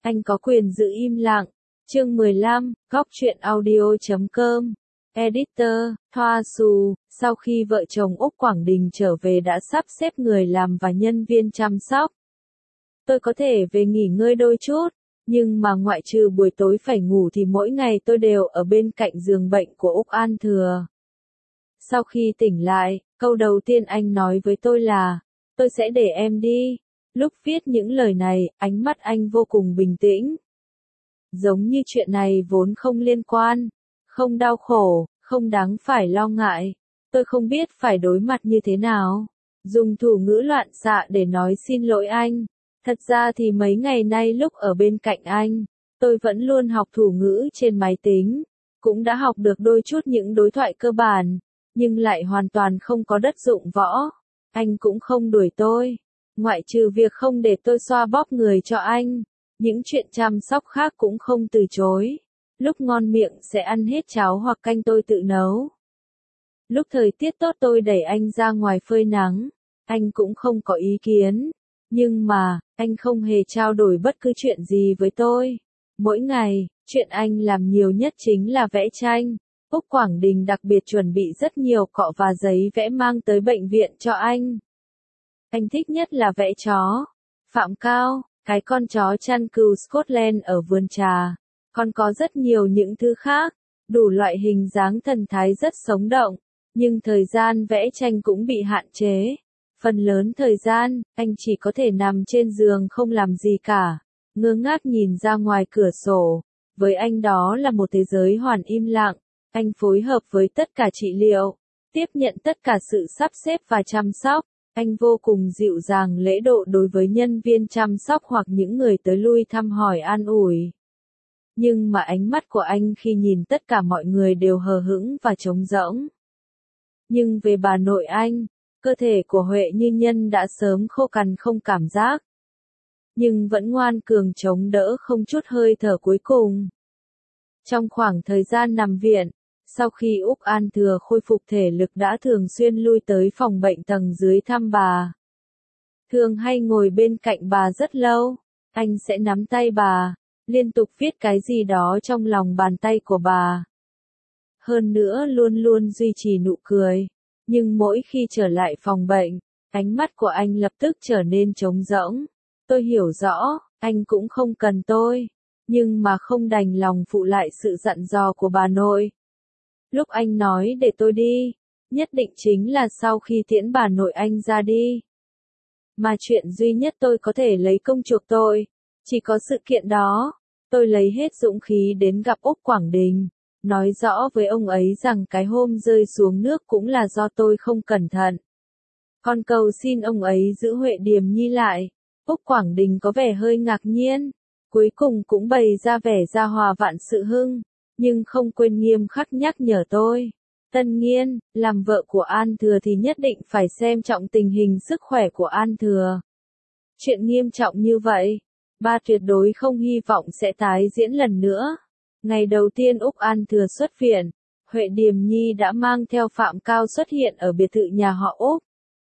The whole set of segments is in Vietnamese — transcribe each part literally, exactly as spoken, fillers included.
Anh có quyền giữ im lặng. Chương mười lăm, góc truyện audio chấm com. Editor, Thoa Xù, sau khi vợ chồng Úc Quảng Đình trở về đã sắp xếp người làm và nhân viên chăm sóc. Tôi có thể về nghỉ ngơi đôi chút, nhưng mà ngoại trừ buổi tối phải ngủ thì mỗi ngày tôi đều ở bên cạnh giường bệnh của Úc An Thừa. Sau khi tỉnh lại, câu đầu tiên anh nói với tôi là, tôi sẽ để em đi. Lúc viết những lời này, ánh mắt anh vô cùng bình tĩnh. Giống như chuyện này vốn không liên quan, không đau khổ, không đáng phải lo ngại. Tôi không biết phải đối mặt như thế nào. Dùng thủ ngữ loạn xạ để nói xin lỗi anh. Thật ra thì mấy ngày nay lúc ở bên cạnh anh, tôi vẫn luôn học thủ ngữ trên máy tính. Cũng đã học được đôi chút những đối thoại cơ bản, nhưng lại hoàn toàn không có đất dụng võ. Anh cũng không đuổi tôi. Ngoại trừ việc không để tôi xoa bóp người cho anh, những chuyện chăm sóc khác cũng không từ chối. Lúc ngon miệng sẽ ăn hết cháo hoặc canh tôi tự nấu. Lúc thời tiết tốt tôi đẩy anh ra ngoài phơi nắng, anh cũng không có ý kiến. Nhưng mà, anh không hề trao đổi bất cứ chuyện gì với tôi. Mỗi ngày, chuyện anh làm nhiều nhất chính là vẽ tranh. Úc Quảng Đình đặc biệt chuẩn bị rất nhiều cọ và giấy vẽ mang tới bệnh viện cho anh. Anh thích nhất là vẽ chó. Phạm Cao, cái con chó chăn cừu Scotland ở vườn trà. Còn có rất nhiều những thứ khác, đủ loại hình dáng thần thái rất sống động. Nhưng thời gian vẽ tranh cũng bị hạn chế. Phần lớn thời gian, anh chỉ có thể nằm trên giường không làm gì cả, ngơ ngác nhìn ra ngoài cửa sổ. Với anh đó là một thế giới hoàn im lặng. Anh phối hợp với tất cả trị liệu, tiếp nhận tất cả sự sắp xếp và chăm sóc. Anh vô cùng dịu dàng lễ độ đối với nhân viên chăm sóc hoặc những người tới lui thăm hỏi an ủi. Nhưng mà ánh mắt của anh khi nhìn tất cả mọi người đều hờ hững và trống rỗng. Nhưng về bà nội anh, cơ thể của Huệ Như Nhân đã sớm khô cằn không cảm giác. Nhưng vẫn ngoan cường chống đỡ không chút hơi thở cuối cùng. Trong khoảng thời gian nằm viện, sau khi Úc An Thừa khôi phục thể lực đã thường xuyên lui tới phòng bệnh tầng dưới thăm bà. Thường hay ngồi bên cạnh bà rất lâu, anh sẽ nắm tay bà, liên tục viết cái gì đó trong lòng bàn tay của bà. Hơn nữa luôn luôn duy trì nụ cười, nhưng mỗi khi trở lại phòng bệnh, ánh mắt của anh lập tức trở nên trống rỗng. Tôi hiểu rõ, anh cũng không cần tôi, nhưng mà không đành lòng phụ lại sự dặn dò của bà nội. Lúc anh nói để tôi đi, nhất định chính là sau khi tiễn bà nội anh ra đi. Mà chuyện duy nhất tôi có thể lấy công chuộc tôi, chỉ có sự kiện đó. Tôi lấy hết dũng khí đến gặp Úc Quảng Đình, nói rõ với ông ấy rằng cái hôm rơi xuống nước cũng là do tôi không cẩn thận. Còn cầu xin ông ấy giữ Huệ Điềm Nhi lại. Úc Quảng Đình có vẻ hơi ngạc nhiên, cuối cùng cũng bày ra vẻ gia hòa vạn sự hưng. Nhưng không quên nghiêm khắc nhắc nhở tôi. Tân Nghiên, làm vợ của An Thừa thì nhất định phải xem trọng tình hình sức khỏe của An Thừa. Chuyện nghiêm trọng như vậy, ba tuyệt đối không hy vọng sẽ tái diễn lần nữa. Ngày đầu tiên Úc An Thừa xuất viện, Huệ Điềm Nhi đã mang theo Phạm Cao xuất hiện ở biệt thự nhà họ Úc.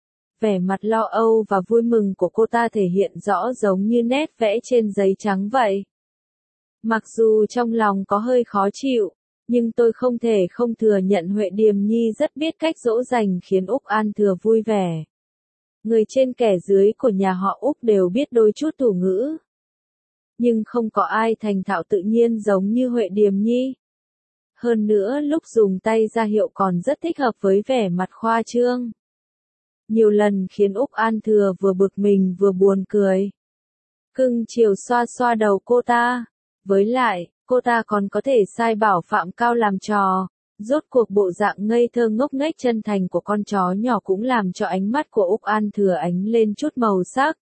Vẻ mặt lo âu và vui mừng của cô ta thể hiện rõ giống như nét vẽ trên giấy trắng vậy. Mặc dù trong lòng có hơi khó chịu, nhưng tôi không thể không thừa nhận Huệ Điềm Nhi rất biết cách dỗ dành khiến Úc An Thừa vui vẻ. Người trên kẻ dưới của nhà họ Úc đều biết đôi chút thủ ngữ. Nhưng không có ai thành thạo tự nhiên giống như Huệ Điềm Nhi. Hơn nữa lúc dùng tay ra hiệu còn rất thích hợp với vẻ mặt khoa trương. Nhiều lần khiến Úc An Thừa vừa bực mình vừa buồn cười. Cưng chiều xoa xoa đầu cô ta. Với lại, cô ta còn có thể sai bảo Phạm Cao làm trò. Rốt cuộc bộ dạng ngây thơ ngốc nghếch chân thành của con chó nhỏ cũng làm cho ánh mắt của Úc An Thừa ánh lên chút màu sắc.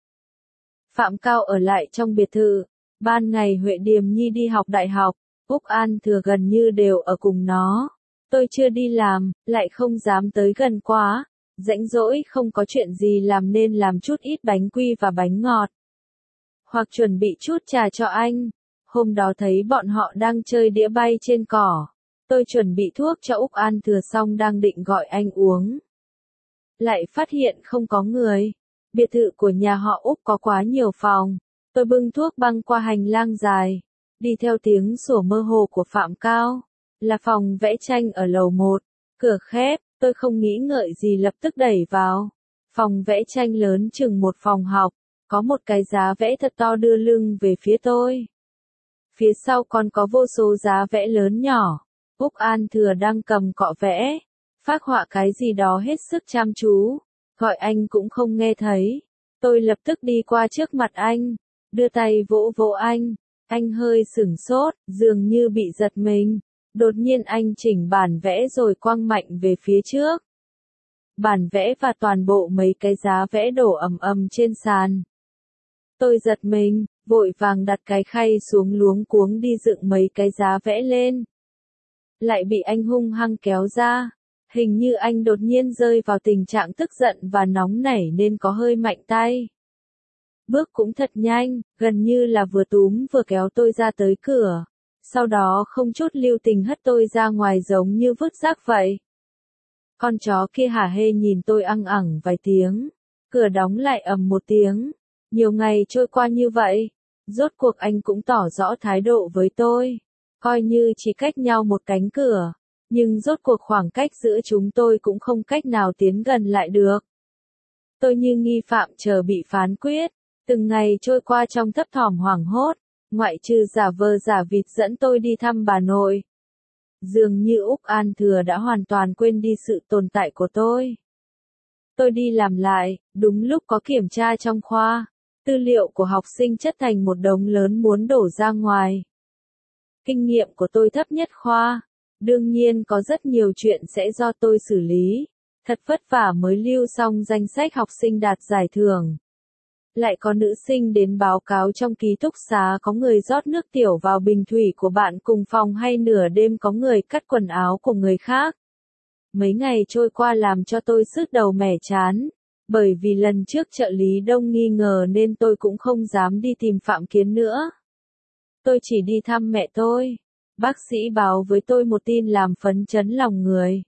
Phạm Cao ở lại trong biệt thự. Ban ngày Huệ Điềm Nhi đi học đại học, Úc An Thừa gần như đều ở cùng nó. Tôi chưa đi làm, lại không dám tới gần quá. Rãnh rỗi không có chuyện gì làm nên làm chút ít bánh quy và bánh ngọt. Hoặc chuẩn bị chút trà cho anh. Hôm đó thấy bọn họ đang chơi đĩa bay trên cỏ. Tôi chuẩn bị thuốc cho Úc An Thừa xong đang định gọi anh uống. Lại phát hiện không có người. Biệt thự của nhà họ Úc có quá nhiều phòng. Tôi bưng thuốc băng qua hành lang dài, đi theo tiếng sủa mơ hồ của Phạm Cao. Là phòng vẽ tranh ở lầu một, cửa khép, tôi không nghĩ ngợi gì lập tức đẩy vào. Phòng vẽ tranh lớn chừng một phòng học, có một cái giá vẽ thật to đưa lưng về phía tôi. Phía sau còn có vô số giá vẽ lớn nhỏ. Úc An Thừa đang cầm cọ vẽ, phác họa cái gì đó hết sức chăm chú, gọi anh cũng không nghe thấy. Tôi lập tức đi qua trước mặt anh, đưa tay vỗ vỗ anh, anh hơi sửng sốt, dường như bị giật mình. Đột nhiên anh chỉnh bản vẽ rồi quăng mạnh về phía trước. Bản vẽ và toàn bộ mấy cái giá vẽ đổ ầm ầm trên sàn. Tôi giật mình, vội vàng đặt cái khay xuống luống cuống đi dựng mấy cái giá vẽ lên. Lại bị anh hung hăng kéo ra. Hình như anh đột nhiên rơi vào tình trạng tức giận và nóng nảy nên có hơi mạnh tay. Bước cũng thật nhanh, gần như là vừa túm vừa kéo tôi ra tới cửa. Sau đó không chút lưu tình hất tôi ra ngoài giống như vứt rác vậy. Con chó kia hả hê nhìn tôi ăng ẳng vài tiếng. Cửa đóng lại ầm một tiếng. Nhiều ngày trôi qua như vậy. Rốt cuộc anh cũng tỏ rõ thái độ với tôi. Coi như chỉ cách nhau một cánh cửa. Nhưng rốt cuộc khoảng cách giữa chúng tôi cũng không cách nào tiến gần lại được. Tôi như nghi phạm chờ bị phán quyết. Từng ngày trôi qua trong thấp thỏm hoảng hốt. Ngoại trừ giả vờ giả vịt dẫn tôi đi thăm bà nội. Dường như Úc An Thừa đã hoàn toàn quên đi sự tồn tại của tôi. Tôi đi làm lại, đúng lúc có kiểm tra trong khoa. Tư liệu của học sinh chất thành một đống lớn muốn đổ ra ngoài. Kinh nghiệm của tôi thấp nhất khoa. Đương nhiên có rất nhiều chuyện sẽ do tôi xử lý. Thật vất vả mới lưu xong danh sách học sinh đạt giải thưởng. Lại có nữ sinh đến báo cáo trong ký túc xá có người rót nước tiểu vào bình thủy của bạn cùng phòng hay nửa đêm có người cắt quần áo của người khác. Mấy ngày trôi qua làm cho tôi sứt đầu mẻ chán. Bởi vì lần trước trợ lý Đông nghi ngờ nên tôi cũng không dám đi tìm Phạm Kiến nữa. Tôi chỉ đi thăm mẹ tôi. Bác sĩ báo với tôi một tin làm phấn chấn lòng người.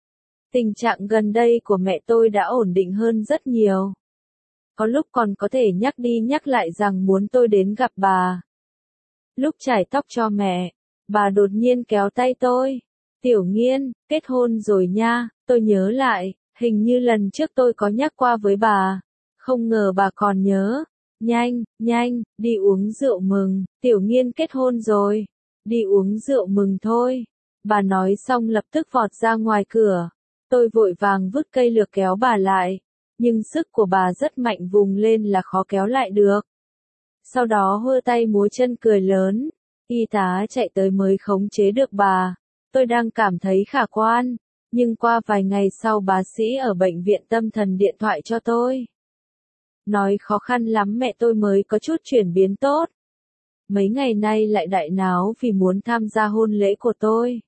Tình trạng gần đây của mẹ tôi đã ổn định hơn rất nhiều. Có lúc còn có thể nhắc đi nhắc lại rằng muốn tôi đến gặp bà. Lúc chải tóc cho mẹ, bà đột nhiên kéo tay tôi. Tiểu Nghiên, kết hôn rồi nha, tôi nhớ lại, hình như lần trước tôi có nhắc qua với bà. Không ngờ bà còn nhớ. Nhanh, nhanh, đi uống rượu mừng, Tiểu Nghiên kết hôn rồi. Đi uống rượu mừng thôi. Bà nói xong lập tức vọt ra ngoài cửa. Tôi vội vàng vứt cây lược kéo bà lại. Nhưng sức của bà rất mạnh vùng lên là khó kéo lại được. Sau đó hơ tay múa chân cười lớn. Y tá chạy tới mới khống chế được bà. Tôi đang cảm thấy khả quan. Nhưng qua vài ngày sau bác sĩ ở bệnh viện tâm thần điện thoại cho tôi. Nói khó khăn lắm mẹ tôi mới có chút chuyển biến tốt. Mấy ngày nay lại đại náo vì muốn tham gia hôn lễ của tôi.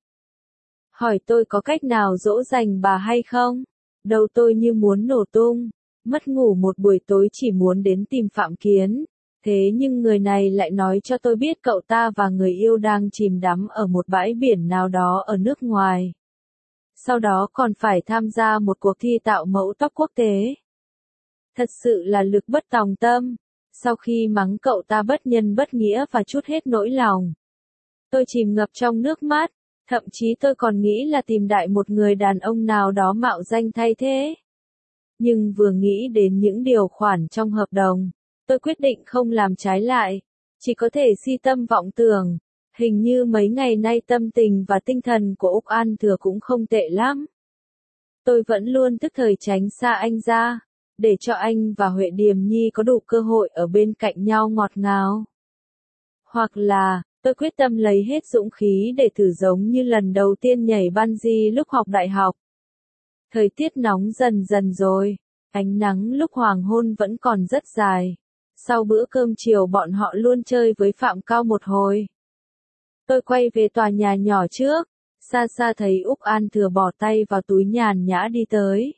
Hỏi tôi có cách nào dỗ dành bà hay không? Đầu tôi như muốn nổ tung. Mất ngủ một buổi tối chỉ muốn đến tìm Phạm Kiến. Thế nhưng người này lại nói cho tôi biết cậu ta và người yêu đang chìm đắm ở một bãi biển nào đó ở nước ngoài. Sau đó còn phải tham gia một cuộc thi tạo mẫu tóc quốc tế. Thật sự là lực bất tòng tâm. Sau khi mắng cậu ta bất nhân bất nghĩa và trút hết nỗi lòng. Tôi chìm ngập trong nước mắt. Thậm chí tôi còn nghĩ là tìm đại một người đàn ông nào đó mạo danh thay thế. Nhưng vừa nghĩ đến những điều khoản trong hợp đồng, tôi quyết định không làm trái lại. Chỉ có thể si tâm vọng tưởng. Hình như mấy ngày nay tâm tình và tinh thần của Úc An Thừa cũng không tệ lắm. Tôi vẫn luôn tức thời tránh xa anh ra. Để cho anh và Huệ Điềm Nhi có đủ cơ hội ở bên cạnh nhau ngọt ngào. Hoặc là, tôi quyết tâm lấy hết dũng khí để thử giống như lần đầu tiên nhảy bungee lúc học đại học. Thời tiết nóng dần dần rồi, ánh nắng lúc hoàng hôn vẫn còn rất dài. Sau bữa cơm chiều bọn họ luôn chơi với Phạm Cao một hồi. Tôi quay về tòa nhà nhỏ trước, xa xa thấy Úc An Thừa bỏ tay vào túi nhàn nhã đi tới.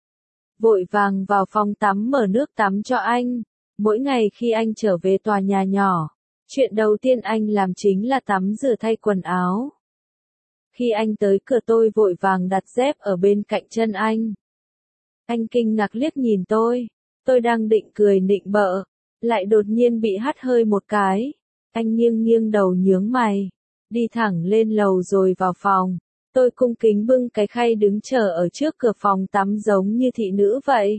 Vội vàng vào phòng tắm mở nước tắm cho anh. Mỗi ngày khi anh trở về tòa nhà nhỏ, chuyện đầu tiên anh làm chính là tắm rửa thay quần áo. Khi anh tới cửa tôi vội vàng đặt dép ở bên cạnh chân anh. Anh kinh ngạc liếc nhìn tôi. Tôi đang định cười nịnh bợ. lại đột nhiên bị hắt hơi một cái. Anh nghiêng nghiêng đầu nhướng mày, đi thẳng lên lầu rồi vào phòng. Tôi cung kính bưng cái khay đứng chờ ở trước cửa phòng tắm giống như thị nữ vậy.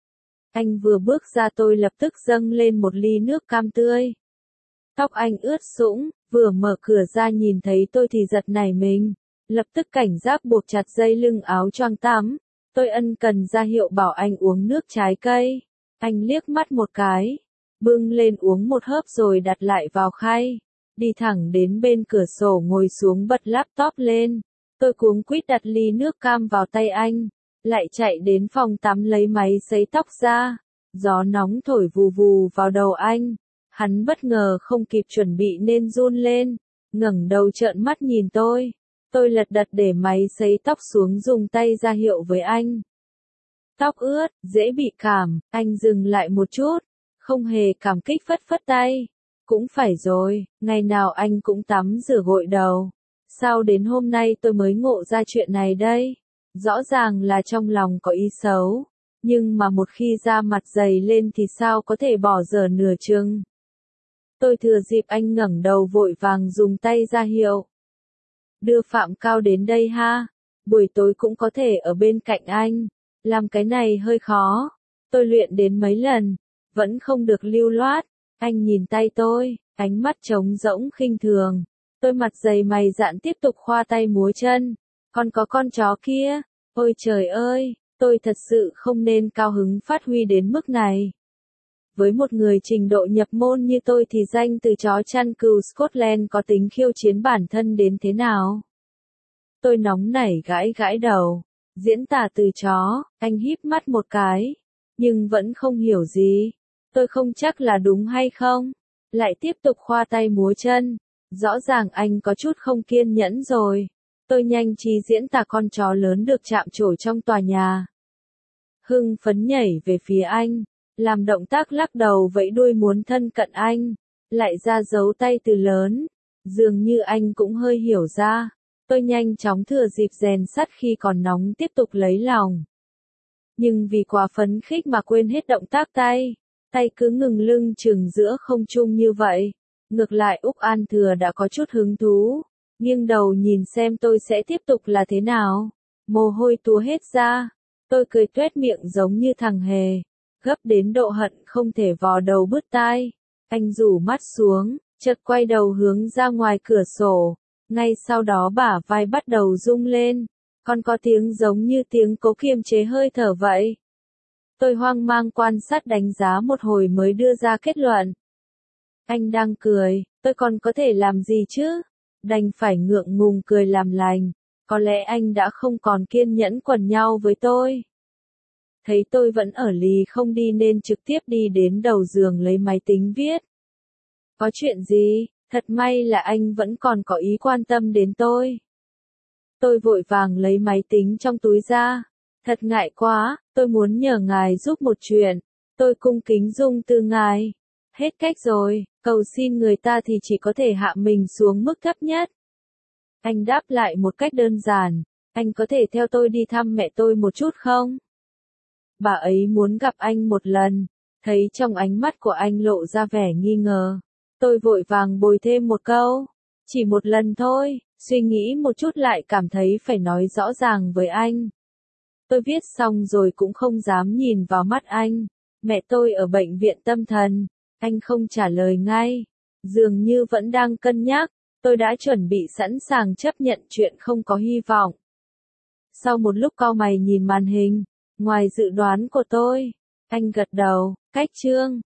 Anh vừa bước ra tôi lập tức dâng lên một ly nước cam tươi. Tóc anh ướt sũng, vừa mở cửa ra nhìn thấy tôi thì giật nảy mình, lập tức cảnh giác buộc chặt dây lưng áo choàng tắm. Tôi ân cần ra hiệu bảo anh uống nước trái cây. Anh liếc mắt một cái, bưng lên uống một hớp rồi đặt lại vào khay, đi thẳng đến bên cửa sổ ngồi xuống bật laptop lên. Tôi cuống quýt đặt ly nước cam vào tay anh, lại chạy đến phòng tắm lấy máy sấy tóc ra. Gió nóng thổi vù vù vào đầu anh, hắn bất ngờ không kịp chuẩn bị nên run lên, ngẩng đầu trợn mắt nhìn tôi. Tôi lật đật để máy sấy tóc xuống dùng tay ra hiệu với anh. Tóc ướt, dễ bị cảm, anh dừng lại một chút, không hề cảm kích phất phất tay. Cũng phải rồi, ngày nào anh cũng tắm rửa gội đầu. Sao đến hôm nay tôi mới ngộ ra chuyện này đây? Rõ ràng là trong lòng có ý xấu, nhưng mà một khi da mặt dày lên thì sao có thể bỏ dở nửa chừng. Tôi thừa dịp anh ngẩng đầu vội vàng dùng tay ra hiệu. Đưa Phạm Cao đến đây ha, buổi tối cũng có thể ở bên cạnh anh. Làm cái này hơi khó, tôi luyện đến mấy lần, vẫn không được lưu loát. Anh nhìn tay tôi, ánh mắt trống rỗng khinh thường. Tôi mặt dày mày dạn tiếp tục khoa tay múa chân. Còn có con chó kia, ôi trời ơi, tôi thật sự không nên cao hứng phát huy đến mức này. Với một người trình độ nhập môn như tôi thì danh từ chó chăn cừu Scotland có tính khiêu chiến bản thân đến thế nào? Tôi nóng nảy gãi gãi đầu. Diễn tả từ chó, anh híp mắt một cái, nhưng vẫn không hiểu gì. Tôi không chắc là đúng hay không. Lại tiếp tục khoa tay múa chân. Rõ ràng anh có chút không kiên nhẫn rồi. Tôi nhanh trí diễn tả con chó lớn được chạm trổ trong tòa nhà. Hưng phấn nhảy về phía anh, làm động tác lắc đầu vẫy đuôi muốn thân cận anh, lại ra dấu tay từ lớn. Dường như anh cũng hơi hiểu ra. Tôi nhanh chóng thừa dịp rèn sắt khi còn nóng tiếp tục lấy lòng. Nhưng vì quá phấn khích mà quên hết động tác tay. Tay cứ ngừng lưng chừng giữa không trung như vậy. Ngược lại Úc An Thừa đã có chút hứng thú. Nghiêng đầu nhìn xem tôi sẽ tiếp tục là thế nào. Mồ hôi túa hết ra. Tôi cười tuét miệng giống như thằng hề. Gấp đến độ hận không thể vò đầu bứt tai. Anh rủ mắt xuống, chợt quay đầu hướng ra ngoài cửa sổ. Ngay sau đó bả vai bắt đầu rung lên, còn có tiếng giống như tiếng cố kiềm chế hơi thở vậy. Tôi hoang mang quan sát đánh giá một hồi mới đưa ra kết luận. Anh đang cười, tôi còn có thể làm gì chứ? Đành phải ngượng ngùng cười làm lành, có lẽ anh đã không còn kiên nhẫn quần nhau với tôi. Thấy tôi vẫn ở lì không đi nên trực tiếp đi đến đầu giường lấy máy tính viết. Có chuyện gì? Thật may là anh vẫn còn có ý quan tâm đến tôi. Tôi vội vàng lấy máy tính trong túi ra. Thật ngại quá, tôi muốn nhờ ngài giúp một chuyện. Tôi cung kính dung từ ngài. Hết cách rồi, cầu xin người ta thì chỉ có thể hạ mình xuống mức thấp nhất. Anh đáp lại một cách đơn giản. Anh có thể theo tôi đi thăm mẹ tôi một chút không? Bà ấy muốn gặp anh một lần. Thấy trong ánh mắt của anh lộ ra vẻ nghi ngờ. Tôi vội vàng bồi thêm một câu. Chỉ một lần thôi, suy nghĩ một chút lại cảm thấy phải nói rõ ràng với anh. Tôi viết xong rồi cũng không dám nhìn vào mắt anh. Mẹ tôi ở bệnh viện tâm thần. Anh không trả lời ngay. Dường như vẫn đang cân nhắc. Tôi đã chuẩn bị sẵn sàng chấp nhận chuyện không có hy vọng. Sau một lúc cau mày nhìn màn hình, ngoài dự đoán của tôi, anh gật đầu, cách chương.